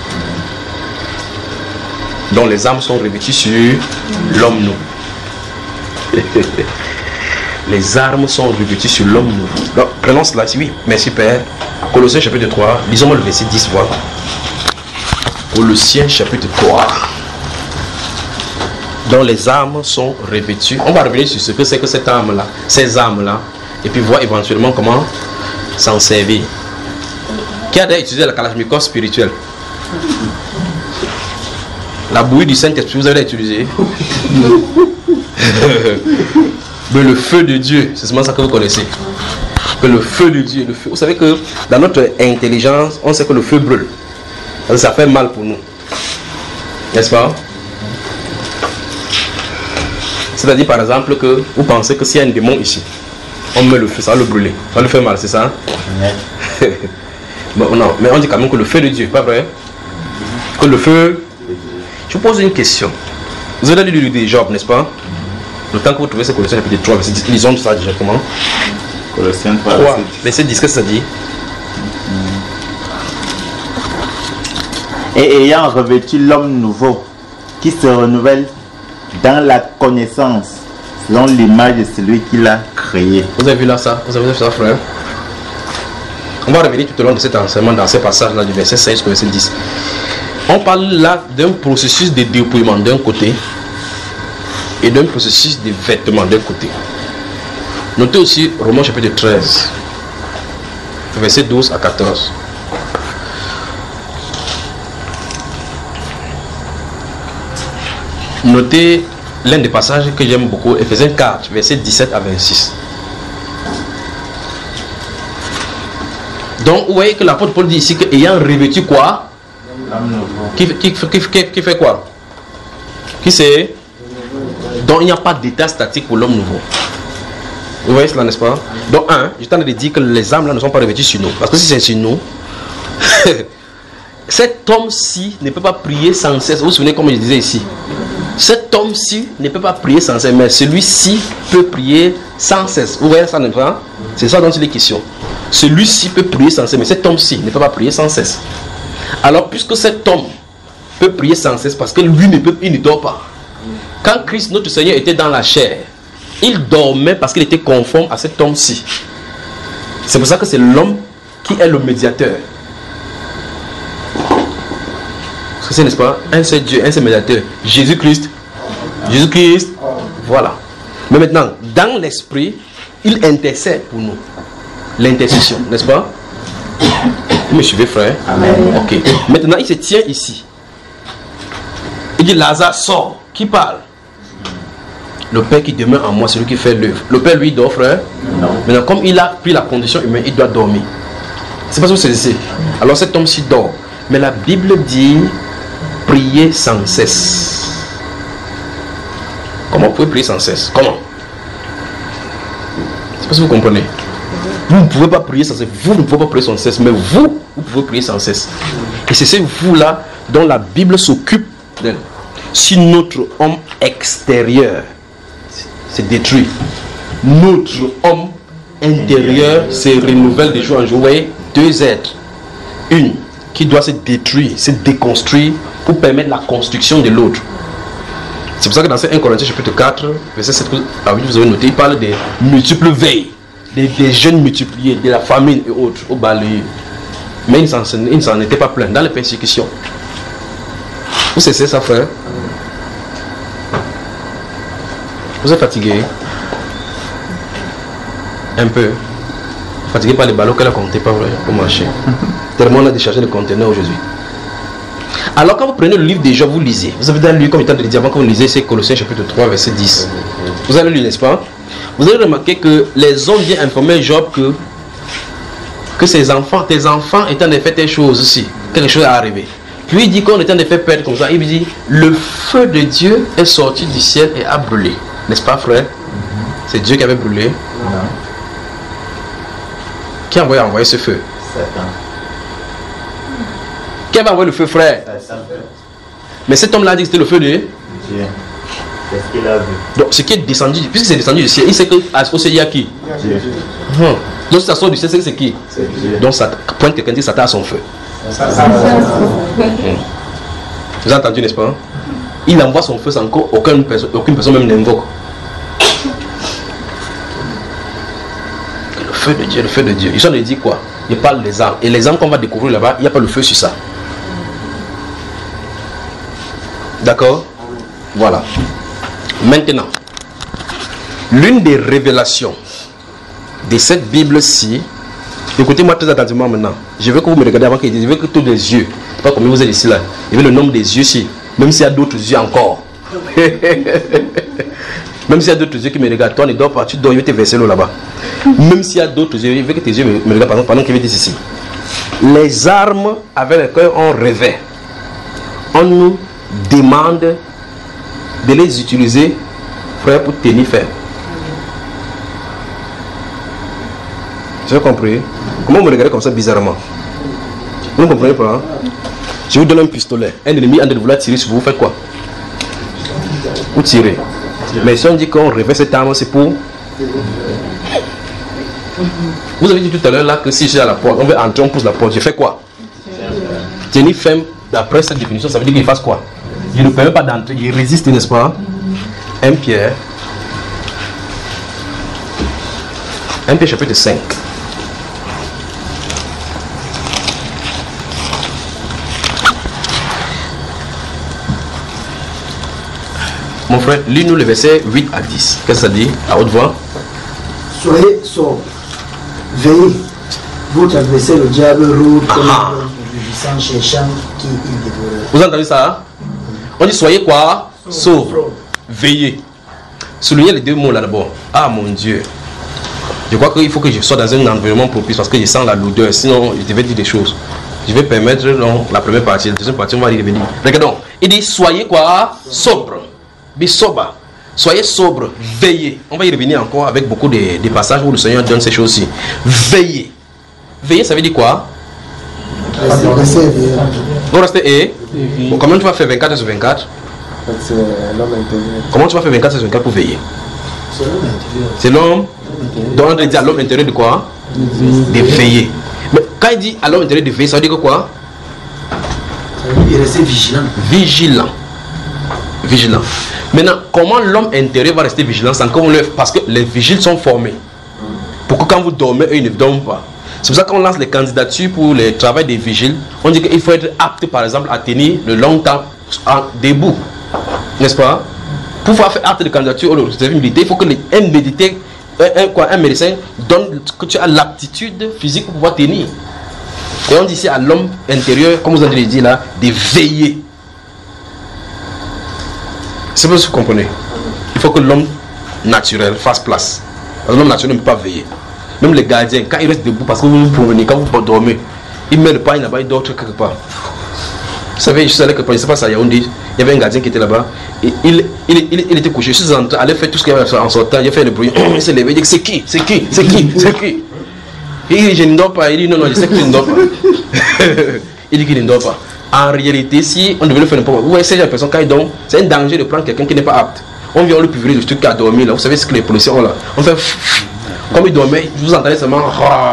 Donc les armes sont revêtues sur l'homme nouveau. Les armes sont revêtues sur l'homme nouveau. Donc prenons cela ici. Oui, merci Père. Colossiens chapitre trois, lisons-moi le verset dix, voilà. Colossiens chapitre trois. Donc les armes sont revêtues. On va revenir sur ce que c'est que cette arme-là, ces armes-là, et puis voir éventuellement comment s'en servir. Qui a d'ailleurs utilisé la Kalachnikov spirituelle? La bouillie du Saint-Esprit, vous avez utilisé. Mais le feu de Dieu, c'est seulement ça que vous connaissez. Que le feu de Dieu, le feu. Vous savez que dans notre intelligence, on sait que le feu brûle. Ça fait mal pour nous. N'est-ce pas? C'est-à-dire par exemple que vous pensez que s'il y a un démon ici, on met le feu, ça va le brûler. Ça va le faire mal, c'est ça? Bon, non, mais on dit quand même que le feu de Dieu, pas vrai? Que le feu... Je vous pose une question. Vous avez lu le Job, n'est-ce pas? Le temps que vous trouvez ce Colossiens chapitre trois, verset dix, lisons ça directement. Colossiens trois, verset dix, qu'est-ce que ça dit? Et ayant revêtu l'homme nouveau, qui se renouvelle dans la connaissance, selon l'image de celui qui l'a créé. Vous avez vu là ça? Vous avez vu ça, frère? On va revenir tout au long de cet enseignement dans ces passages-là du verset seize au verset dix. On parle là d'un processus de dépouillement d'un côté et d'un processus de vêtement d'un côté. Notez aussi Romains chapitre treize, verset douze à quatorze. Notez l'un des passages que j'aime beaucoup, Éphésiens quatre, verset dix-sept à vingt-six. Donc vous voyez que l'apôtre Paul dit ici qu'ayant revêtu quoi? Qui, qui, qui, qui, qui fait quoi? Qui c'est? Donc il n'y a pas d'état statique pour l'homme nouveau. Vous voyez cela, n'est-ce pas? Donc un, je t'en ai dit que les âmes là ne sont pas revêtues sur nous. Parce que si c'est sur nous, cet homme-ci ne peut pas prier sans cesse. Vous vous souvenez comme je disais ici? Cet homme-ci ne peut pas prier sans cesse, mais celui-ci peut prier sans cesse. Vous voyez ça, n'est-ce pas? C'est ça dont il est question. Celui-ci peut prier sans cesse, mais cet homme-ci ne peut pas prier sans cesse. Alors, puisque cet homme peut prier sans cesse, parce que lui ne peut, il ne dort pas. Quand Christ, notre Seigneur, était dans la chair, il dormait parce qu'il était conforme à cet homme-ci. C'est pour ça que c'est l'homme qui est le médiateur. Parce que c'est, n'est-ce pas, un seul Dieu, un seul médiateur. Jésus-Christ. Jésus-Christ. Voilà. Mais maintenant, dans l'esprit, il intercède pour nous. L'intercession, n'est-ce pas? Vous me suivez, frère? Amen. Ok. Maintenant, il se tient ici. Il dit, Lazare sort. Qui parle? Le Père qui demeure en moi, c'est lui qui fait l'œuvre. Le Père, lui, dort, frère? Non. Maintenant, comme il a pris la condition humaine, il doit dormir. C'est pas ce que c'est ici. Alors cet homme-ci dort. Mais la Bible dit, prier sans cesse. Comment vous pouvez prier sans cesse? Comment? C'est parce que vous comprenez. Vous ne pouvez pas prier sans cesse. Vous ne pouvez pas prier sans cesse, mais vous, vous pouvez prier sans cesse. Et c'est ces vous-là dont la Bible s'occupe d'elle. Si notre homme extérieur se détruit, notre homme intérieur se renouvelle de jour en jour. Vous voyez, deux êtres. Une qui doit se détruire, se déconstruire pour permettre la construction de l'autre. C'est pour ça que dans un Corinthiens chapitre quatre, verset sept à huit, vous avez noté, il parle des multiples veilles, des, des jeunes multipliés, de la famine et autres, au balayé. Mais ils ne s'en étaient pas pleins dans les persécutions. Vous cessez ça, frère? Vous êtes fatigué? Un peu. Fatigué par les ballots qu'elle a compté pas vrai pour marcher. Tellement on a déchargé le conteneur aujourd'hui. Alors quand vous prenez le livre de Job, vous lisez. Vous avez déjà lu, comme il t'a dit avant que vous lisez, c'est Colossiens chapitre trois, verset dix. Vous avez lu, n'est-ce pas? Vous avez remarqué que les hommes viennent informer Job que, que ses enfants, tes enfants étaient en effet telle chose aussi. Quelque chose est arrivé. Puis il dit qu'on était en effet perdre comme ça. Il dit, le feu de Dieu est sorti du ciel et a brûlé. N'est-ce pas, frère? C'est Dieu qui avait brûlé. Non. Qui a envoyé, envoyé ce feu? Satan. Qui avait envoyé le feu, frère? Satan. Mais cet homme-là a dit que c'était le feu de Dieu. Qu'est-ce qu'il a vu? Donc, ce qui est descendu, puisque c'est descendu du ciel, il sait qu'au ciel, il y a qui? Dieu. Hum. Donc, si ça sort du ciel, c'est qui? C'est Dieu. Donc, ça pointe quelqu'un dit Satan a son feu. Satan. Hum. Vous avez entendu, n'est-ce pas? Il envoie son feu sans qu'aucune personne, aucune personne même n'invoque. Le feu de Dieu, le feu de Dieu. Ils sont dit quoi? Ils parlent des armes. Et les armes qu'on va découvrir là-bas, il n'y a pas le feu sur ça. D'accord? Voilà. Maintenant, l'une des révélations de cette Bible-ci, écoutez-moi très attentivement maintenant. Je veux que vous me regardez avant que je veux que tous les yeux, pas comme vous êtes ici là, je veux le nombre des yeux ici, même s'il y a d'autres yeux encore. Même s'il y a d'autres yeux qui me regardent, toi ne dors pas, tu dors, je vais te verser l'eau là-bas. Même s'il y a d'autres yeux, je veux que tes yeux me, me regardent pendant que je vais dire ici. Les armes avec lesquelles on revêt, on nous demande de les utiliser, frère, pour tenir ferme. Vous avez compris? Comment vous me regardez comme ça bizarrement? Vous ne comprenez pas? Hein? Je vous donne un pistolet. Un ennemi en train de vouloir tirer sur vous, vous faites quoi? Vous tirez. Mais si on dit qu'on revêt cette arme, c'est pour... Vous avez dit tout à l'heure là que si j'ai à la porte, on veut entrer, on pousse la porte. Je fais quoi? Tenir ferme, d'après cette définition, ça veut dire qu'il fasse quoi? Je ne permets pas d'entrer, il résiste, n'est-ce pas? un Pierre. un Pierre chapitre cinq. Mon frère, lis-nous le verset huit à dix. Qu'est-ce que ça dit à haute voix? Soyez sobres, veillez. Votre adversaire, le diable, rôde comme un rugissant cherchant qui il dévore. Vous entendez ça? On dit soyez quoi? Sobres, veillez. Soulignez les deux mots là d'abord. Ah mon Dieu. Je crois qu'il faut que je sois dans un environnement propice parce que je sens la lourdeur. Sinon, je devais dire des choses. Je vais permettre donc, la première partie, la deuxième partie, on va y revenir. Regardons. Il dit soyez quoi? Sobres. Bisoba. Soyez sobre, veillez. On va y revenir encore avec beaucoup de, de passages où le Seigneur donne ces choses-ci. Veillez. Veillez, ça veut dire quoi? Vous restez et bon, comment tu vas faire vingt-quatre sur vingt-quatre? Comment tu vas faire vingt-quatre sur vingt-quatre pour veiller? C'est l'homme. Donc on dit à l'homme intérieur de quoi? De veiller. Mais quand il dit à l'homme intérieur de veiller, ça veut dire quoi? Il reste vigilant. Vigilant. Vigilant. Maintenant, comment l'homme intérieur va rester vigilant sans qu'on le... Parce que les vigiles sont formés. Pour que quand vous dormez, eux, ils ne dorment pas. C'est pour ça qu'on lance les candidatures pour le travail des vigiles. On dit qu'il faut être apte, par exemple, à tenir le long temps en debout. N'est-ce pas? Pour pouvoir faire acte de candidature au service militaire, il faut que les, un, méditer, un, un, quoi, un médecin donne que tu as l'aptitude physique pour pouvoir tenir. Et on dit ici à l'homme intérieur, comme vous avez dit là, de veiller. C'est pour ça que vous comprenez. Il faut que l'homme naturel fasse place. Parce que l'homme naturel ne peut pas veiller. Même les gardiens, quand ils restent debout, parce que vous vous promenez, quand vous dormez, ils mettent le pain là-bas, ils dorment quelque part. savez, je savais que quand je sais pas ça, il y avait un gardien qui était là-bas. Il, il, il, il, il était couché. Je suis en train d'aller faire tout ce qu'il y avait en sortant. Il a fait le bruit. Il s'est levé. Il dit c'est qui? C'est qui? C'est qui? C'est qui? Il dit je ne dors pas. Il dit non, non, je sais que tu ne dors pas. Il dit qu'il ne dort pas. En réalité, si on devait le faire n'importe quoi, vous voyez, ces personnes, quand ils dorment, c'est un danger de prendre quelqu'un qui n'est pas apte. On vient, on lui pulvérise le truc qui a dormi là. Vous savez ce que les policiers ont là. On fait. Comme il dormait, je vous entendais seulement.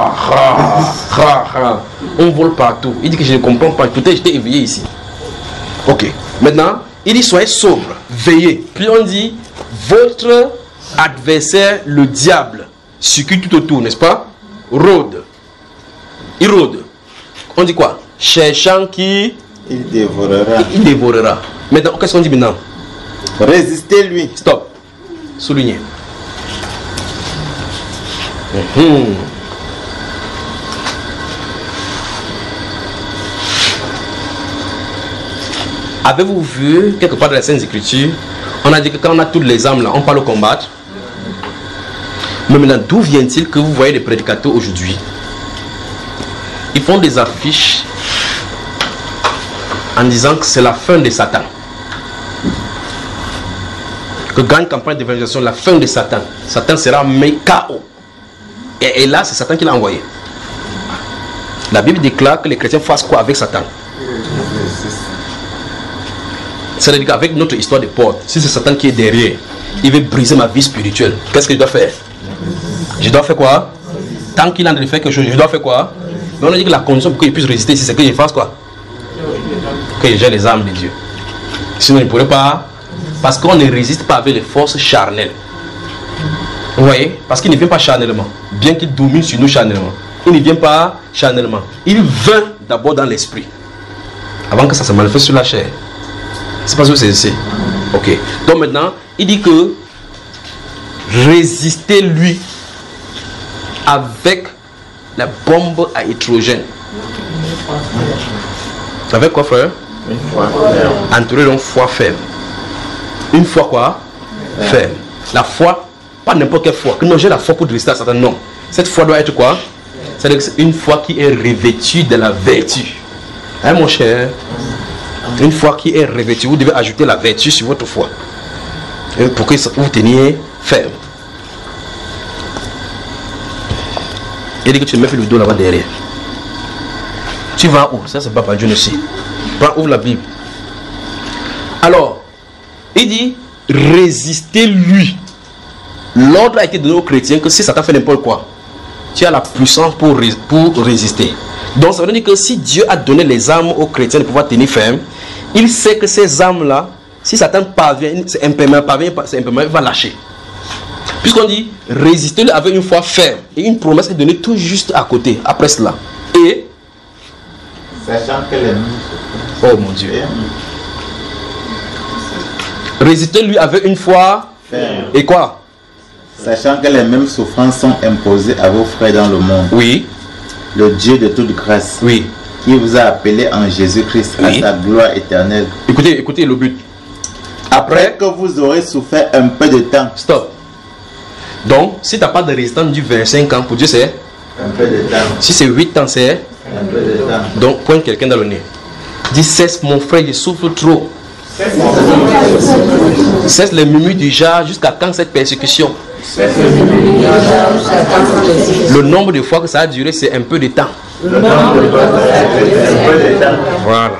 On vole partout. Il dit que je ne comprends pas. Peut-être j'étais éveillé ici. Ok. Maintenant, il dit soyez sobre, veillez. Puis on dit votre adversaire, le diable, circule tout autour, n'est-ce pas? Rôde. Il rôde. On dit quoi? Cherchant qui? Il dévorera. Il dévorera. Maintenant, qu'est-ce qu'on dit maintenant? Résistez-lui. Stop. Soulignez. Mmh. Avez-vous vu quelque part dans la Sainte Écriture, on a dit que quand on a toutes les âmes là, on parle au combattre. Mais maintenant, d'où vient-il que vous voyez les prédicateurs aujourd'hui? Ils font des affiches en disant que c'est la fin de Satan. Que gagne campagne d'évangélisation, la fin de Satan. Satan sera mis K O. Et, et là, c'est Satan qui l'a envoyé. La Bible déclare que les chrétiens fassent quoi avec Satan? C'est-à-dire qu'avec notre histoire de porte, si c'est Satan qui est derrière, il veut briser ma vie spirituelle. Qu'est-ce que je dois faire? Je dois faire quoi? Tant qu'il a de faire quelque chose, je dois faire quoi? Mais on a dit que la condition pour qu'il puisse résister ici, c'est que je fasse quoi? Que j'ai les armes de Dieu. Sinon, il ne pourrait pas. Parce qu'on ne résiste pas avec les forces charnelles. Vous voyez? Parce qu'il ne vient pas charnellement. Bien qu'il domine sur nous charnellement. Il ne vient pas charnellement. Il vient d'abord dans l'esprit. Avant que ça se manifeste sur la chair. C'est pas ce que c'est ici. Ok. Donc maintenant, il dit que résistez-lui avec la bombe à hydrogène. Avec quoi, frère? Une foi ferme. Entouré d'une foi ferme. Une foi quoi? Ferme. La foi, pas n'importe quelle foi. Que non, j'ai la foi pour résister à Satan. Non. Cette foi doit être quoi? C'est-à-dire que c'est une foi qui est revêtue de la vertu. Hein, mon cher? Une foi qui est revêtue, vous devez ajouter la vertu sur votre foi. Et pour que vous teniez ferme. Il dit que tu me fais le dos là-bas derrière. Tu vas où? Ça, c'est pas Dieu aussi. Prends, ouvre la Bible. Alors, il dit résistez-lui. L'ordre a été donné aux chrétiens que si Satan fait n'importe quoi, tu as la puissance pour, pour résister. Donc ça veut dire que si Dieu a donné les armes aux chrétiens de pouvoir tenir ferme, il sait que ces armes-là, si Satan parvient, c'est imperméable, parvient, c'est imperméable, il va lâcher. Puisqu'on dit résister-le avec une foi ferme. Et une promesse est donnée tout juste à côté, après cela. Et sachant que les oh mon Dieu. Résister-lui avec une foi ferme. Et quoi? Sachant que les mêmes souffrances sont imposées à vos frères dans le monde. Oui. Le Dieu de toute grâce. Oui. Qui vous a appelé en Jésus-Christ Oui. à sa gloire éternelle. Écoutez, écoutez le but. Après que vous aurez souffert un peu de temps. Stop. Donc, si tu n'as pas de résistance du vingt-cinq ans, pour Dieu c'est Un peu de temps. si c'est huit ans, c'est Un peu de temps. donc pointe quelqu'un dans le nez. Dis cesse mon frère, je souffre trop. Cesse les murmures du genre jusqu'à quand cette persécution? Le nombre de fois que ça a duré, c'est un peu de temps. Voilà.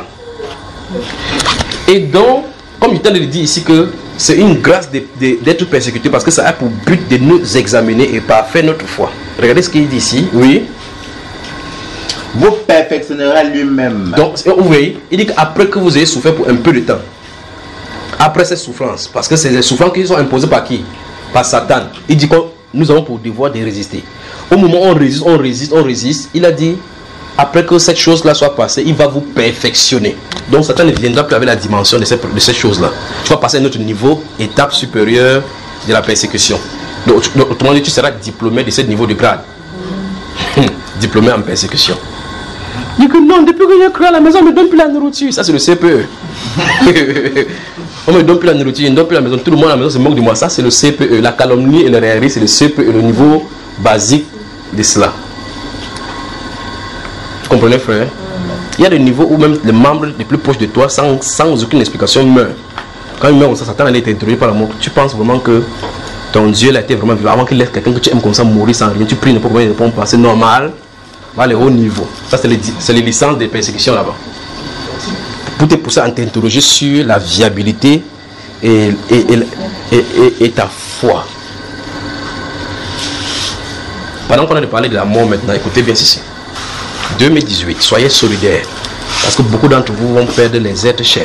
Et donc, comme il t'a dit ici que c'est une grâce d'être persécuté parce que ça a pour but de nous examiner et parfaire notre foi. Regardez ce qu'il dit ici. Oui. Vous perfectionnerez lui-même. Donc, vous voyez, il dit qu'après que vous ayez souffert pour un peu de temps, après ces souffrances, parce que c'est des souffrances qui sont imposées par qui? Par Satan. Il dit que nous avons pour devoir de résister. Au moment où on résiste, on résiste, on résiste, il a dit, après que cette chose-là soit passée, il va vous perfectionner. Donc Satan ne viendra plus avec la dimension de ces, de ces choses-là. Tu vas passer à un autre niveau, étape supérieure de la persécution. Donc, autrement dit, tu seras diplômé de ce niveau de grade. Diplômé en persécution. Il dit que non, depuis que j'ai cru à la maison, on ne me donne plus la nourriture. Ça, c'est le C P E. On ne me donne plus la nourriture, on ne me donne plus la maison. Tout le monde à la maison se moque de moi. Ça, c'est le C P E. La calomnie et le raillerie, c'est le C P E, le niveau basique de cela. Vous comprenez, frère? Il y a des niveaux où même les membres les plus proches de toi, sans, sans aucune explication, meurent. Quand ils meurent, ça, Satan a été introduit par l'amour. Tu penses vraiment que ton Dieu a été vraiment vivant avant qu'il laisse quelqu'un que tu aimes comme ça mourir sans rien. Tu pries n'importe comment, il répond pas. C'est normal. Voilà les hauts niveaux. Ça, c'est les, les licences des persécutions là-bas. Pour te pousser à t'interroger sur la viabilité et, et, et, et, et, et ta foi. Pendant qu'on a parlé de la mort maintenant, écoutez bien ceci. deux mille dix-huit, soyez solidaires. Parce que beaucoup d'entre vous vont perdre les êtres chers.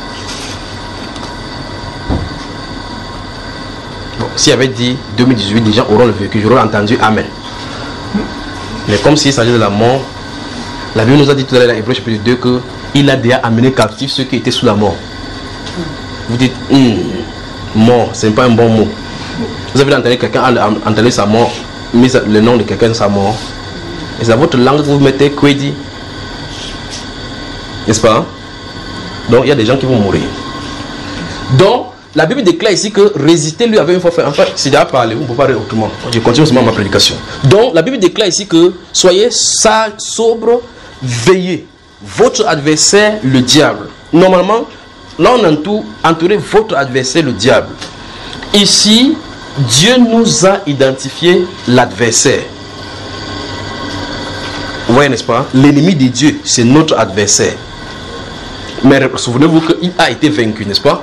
Bon, s'il avait dit deux mille dix-huit, les gens auront le vécu, j'aurais entendu Amen. Mais comme s'il s'agit de la mort, la Bible nous a dit tout à l'heure dans Hébreux chapitre deux que il a déjà amené captifs ceux qui étaient sous la mort. Vous dites, hm, mort, ce n'est pas un bon mot. Vous avez entendu quelqu'un entendu sa mort, mis le nom de quelqu'un sa mort. Et c'est à votre langue que vous mettez Kwedi. N'est-ce pas? Donc il y a des gens qui vont mourir. Donc la Bible déclare ici que résister lui avait une fois fait. En fait, c'est déjà parlé, on ne peut pas dire autrement. Je continue seulement ma prédication. Donc la Bible déclare ici que soyez sages, sobres, veillez. Votre adversaire, le diable. Normalement, là on entoure, entouré votre adversaire, le diable. Ici, Dieu nous a identifié l'adversaire. Vous voyez, n'est-ce pas? L'ennemi de Dieu, c'est notre adversaire. Mais souvenez-vous qu'il a été vaincu, n'est-ce pas?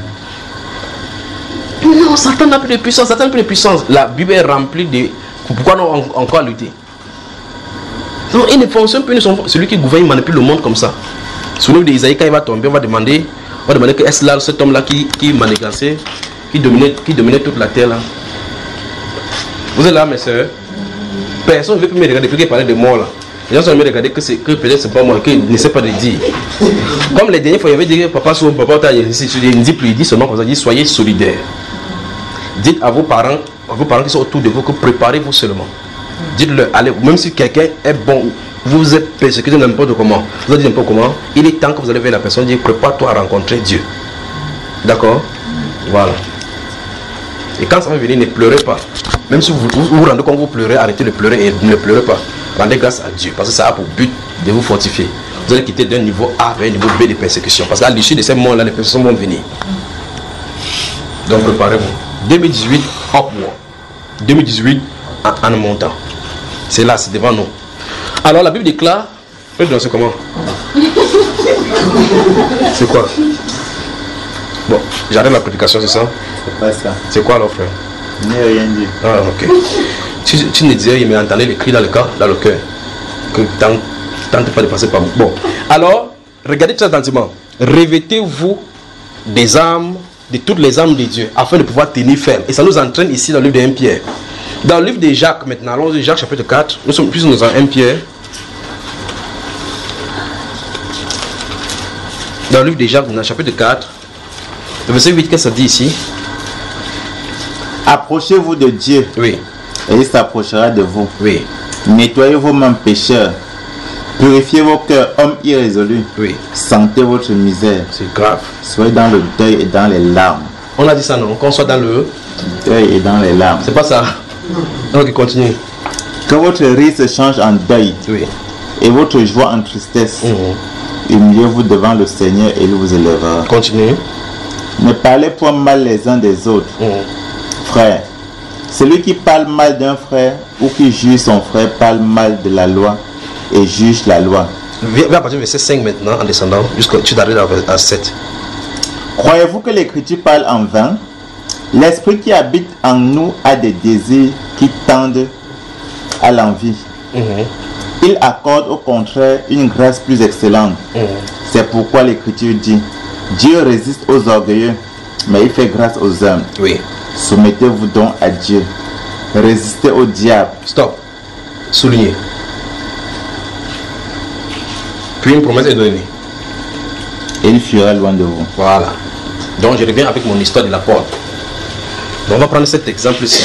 Non, Satan n'a plus de puissance. Satan n'a plus de puissance. La Bible est remplie de... Pourquoi non encore lutter? Non, il ne fonctionne plus. Celui qui gouverne, il manipule le monde comme ça. Souvenez-vous d'Isaïe, quand il va tomber, on va demander, on va demander que est-ce là cet homme-là qui, qui manigançait, qui dominait, qui dominait toute la terre là. Vous êtes là, mes soeurs? Personne ne veut plus me regarder depuis qu'il parlait de mort là. Les gens sont venus regarder que, que peut-être c'est pas moi, qu'il ne sait pas de dire. Comme les dernières fois, il y avait dit que papa, son papa, il ne dit plus, il dit seulement comme ça, il dit soyez solidaires. Dites à vos parents, à vos parents qui sont autour de vous, que préparez-vous seulement. Dites-leur, allez, même si quelqu'un est bon, vous êtes persécuté n'importe comment, vous avez dit n'importe comment, il est temps que vous allez vers la personne, dire prépare-toi à rencontrer Dieu. D'accord? Voilà. Et quand ça va venir, ne pleurez pas. Même si vous vous, vous rendez compte que vous pleurez, arrêtez de pleurer et ne pleurez pas. Rendez grâce à Dieu, parce que ça a pour but de vous fortifier. Vous allez quitter d'un niveau A vers un niveau B de persécution. Parce qu'à l'issue de ces mois-là, les persécutions vont venir. Donc préparez-vous. deux mille dix-huit, upward. deux mille dix-huit, en, en montant. C'est là, c'est devant nous. Alors la Bible déclare, c'est comment? C'est quoi? Bon, j'arrête la prédication, c'est ça? C'est pas ça. C'est quoi alors, frère? Je n'ai rien dit. Ah, ok. Tu, tu ne disais, il m'a entendu les cris dans le cœur, dans le cœur. Que tente, tente pas de passer par moi. Bon. Alors, regardez très attentivement. Revêtez-vous des armes, de toutes les armes de Dieu, afin de pouvoir tenir ferme. Et ça nous entraîne ici dans le livre de un Pierre. Dans le livre de Jacques, maintenant, allons y Jacques chapitre quatre. Nous sommes plus dans un Pierre. Dans le livre de Jacques, dans le chapitre quatre, le verset huit, qu'est-ce que ça dit ici? Approchez-vous de Dieu. Oui. Et il s'approchera de vous. Oui. Nettoyez vos mains pécheurs. Purifiez vos cœurs, hommes irrésolus. Oui. Sentez votre misère. C'est grave. Soyez dans le deuil et dans les larmes. On a dit ça, non? Qu'on soit dans le deuil et dans les larmes. C'est pas ça. Donc, continue. Que votre rire se change en deuil. Oui. Et votre joie en tristesse. Mmh. Humiliez-vous devant le Seigneur et il vous élèvera. Continue. Ne parlez point mal les uns des autres. Mmh. Frère, celui qui parle mal d'un frère ou qui juge son frère parle mal de la loi et juge la loi. Viens à partir du verset cinq maintenant en descendant jusqu'à tu t'arrives à sept. Croyez-vous que l'écriture parle en vain? L'esprit qui habite en nous a des désirs qui tendent à l'envie. Mmh. Il accorde au contraire une grâce plus excellente. Mmh. C'est pourquoi l'écriture dit: Dieu résiste aux orgueilleux, mais il fait grâce aux hommes. Oui. Soumettez-vous donc à Dieu. Résistez au diable. Stop. Souligné. Puis une promesse est donnée. Et il fuira loin de vous. Voilà. Donc je reviens avec mon histoire de la porte. Donc on va prendre cet exemple ici.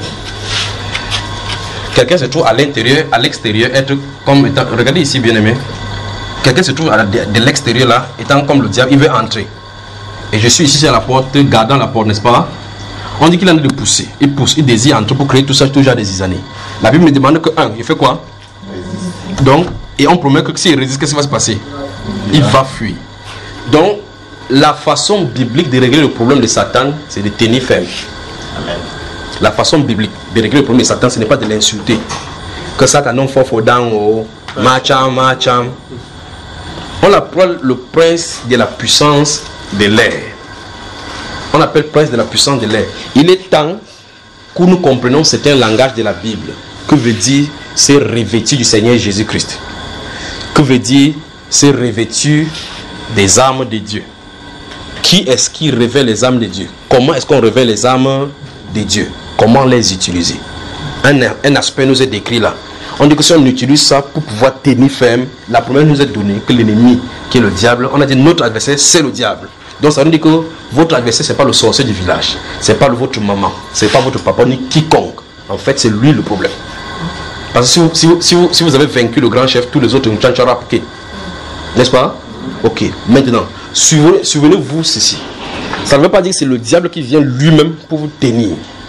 Quelqu'un se trouve à l'intérieur, à l'extérieur, être comme étant. Regardez ici, bien aimé. Quelqu'un se trouve à de, de l'extérieur là, étant comme le diable, il veut entrer. Et je suis ici à la porte, gardant la porte, n'est-ce pas? On dit qu'il en a de pousser. Il pousse, il désire entrer pour créer tout ça, toujours des années. La Bible me demande que, un, il fait quoi? Donc, et on promet que s'il résiste, qu'est-ce qui va se passer? Il va fuir. Donc, la façon biblique de régler le problème de Satan, c'est de tenir ferme. Amen. La façon biblique de régler le problème de Satan, ce n'est pas de l'insulter. Que Satan non faut dans haut, macham, macham. On l'appelle le prince de la puissance de l'air. On appelle prince de la puissance de l'air. Il est temps que nous comprenions certains langages de la Bible. Que veut dire c'est revêtu du Seigneur Jésus-Christ? Que veut dire c'est revêtu des armes de Dieu? Qui est-ce qui révèle les armes de Dieu? Comment est-ce qu'on révèle les armes de Dieu? Comment les utiliser? Un, un aspect nous est décrit là. On dit que si on utilise ça pour pouvoir tenir ferme, la première nous est donnée que l'ennemi, qui est le diable, on a dit notre adversaire c'est le diable. Donc ça veut dire que votre adversaire c'est pas le sorcier du village, c'est pas le, votre maman, c'est pas votre papa ni quiconque. En fait c'est lui le problème. Parce que si vous, si vous, si vous, si vous avez vaincu le grand chef, tous les autres ok. N'est-ce pas? Ok. Maintenant, souvenez-vous ceci. Ça ne veut pas dire que c'est le diable qui vient lui-même pour vous tenir.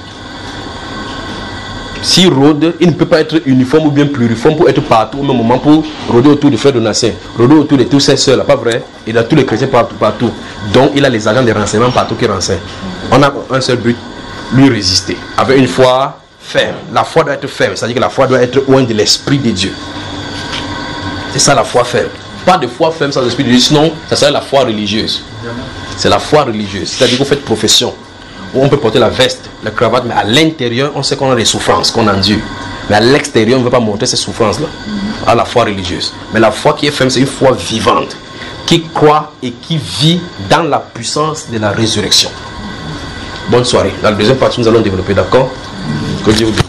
S'il rôde, il ne peut pas être uniforme ou bien pluriforme pour être partout au même moment, pour rôder autour de frères Donatien, rôder autour de tous ses soeurs, pas vrai? Il a tous les chrétiens partout, partout. Donc il a les agents de renseignement partout qui renseignent. On a un seul but, lui résister. Avec une foi ferme. La foi doit être ferme, c'est-à-dire que la foi doit être loin de l'esprit de Dieu. C'est ça la foi ferme. Pas de foi ferme sans l'esprit de Dieu, sinon ça serait la foi religieuse. C'est la foi religieuse, c'est-à-dire que vous faites profession. On peut porter la veste, la cravate, mais à l'intérieur, on sait qu'on a des souffrances, qu'on endure. Mais à l'extérieur, on ne veut pas montrer ces souffrances-là. À la foi religieuse. Mais la foi qui est ferme, c'est une foi vivante, qui croit et qui vit dans la puissance de la résurrection. Bonne soirée. Dans la deuxième partie, nous allons développer, d'accord? Que Dieu vous bénisse.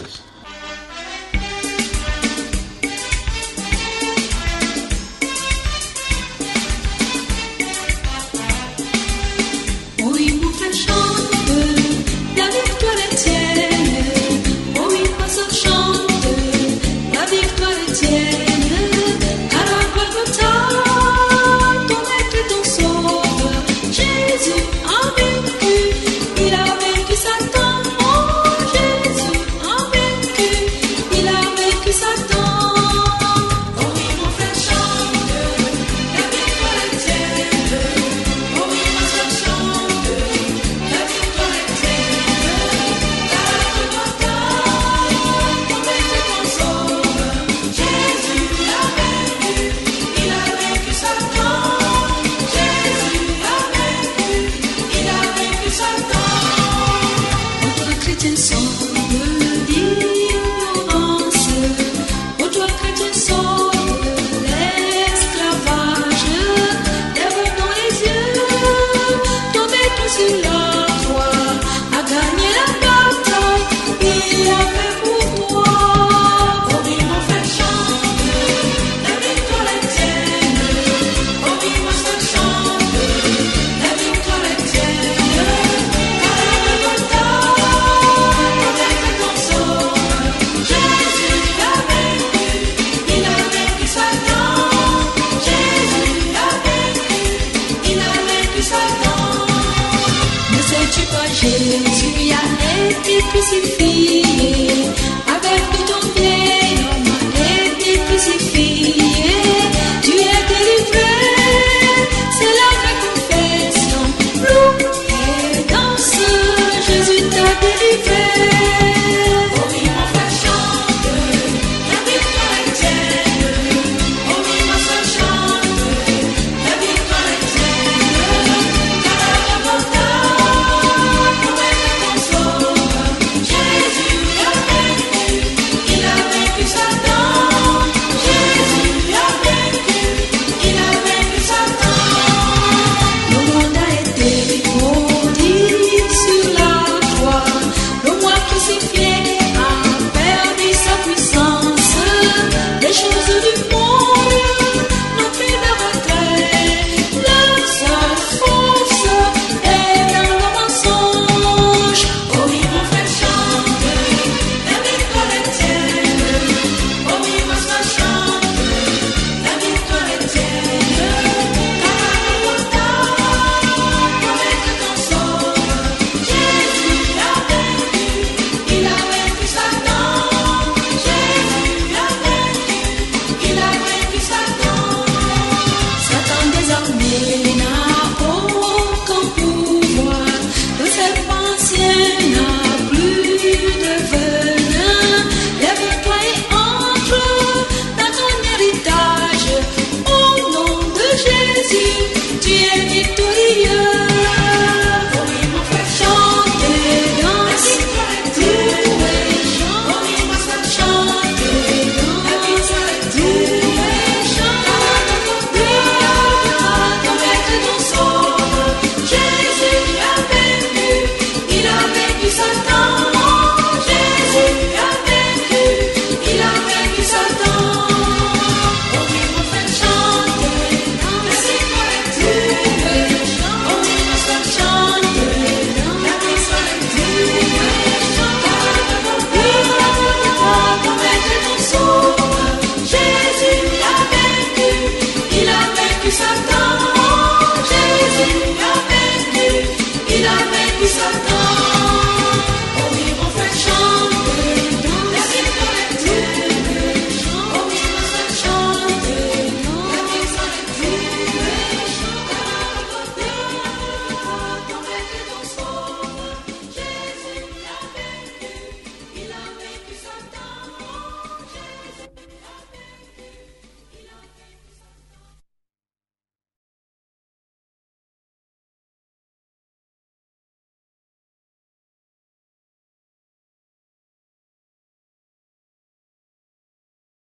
Jésus a vaincu. Satan.